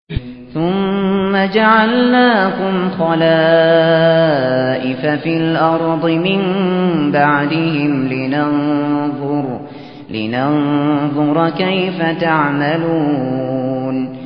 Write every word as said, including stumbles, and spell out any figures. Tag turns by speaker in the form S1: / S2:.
S1: ثُمَّ جَعَلْنَاكُمْ خَلَائِفَ فِي الْأَرْضِ مِن بَعْدِهِمْ لِنَنظُرَ لِنَنظُرَ كَيْفَ تَعْمَلُونَ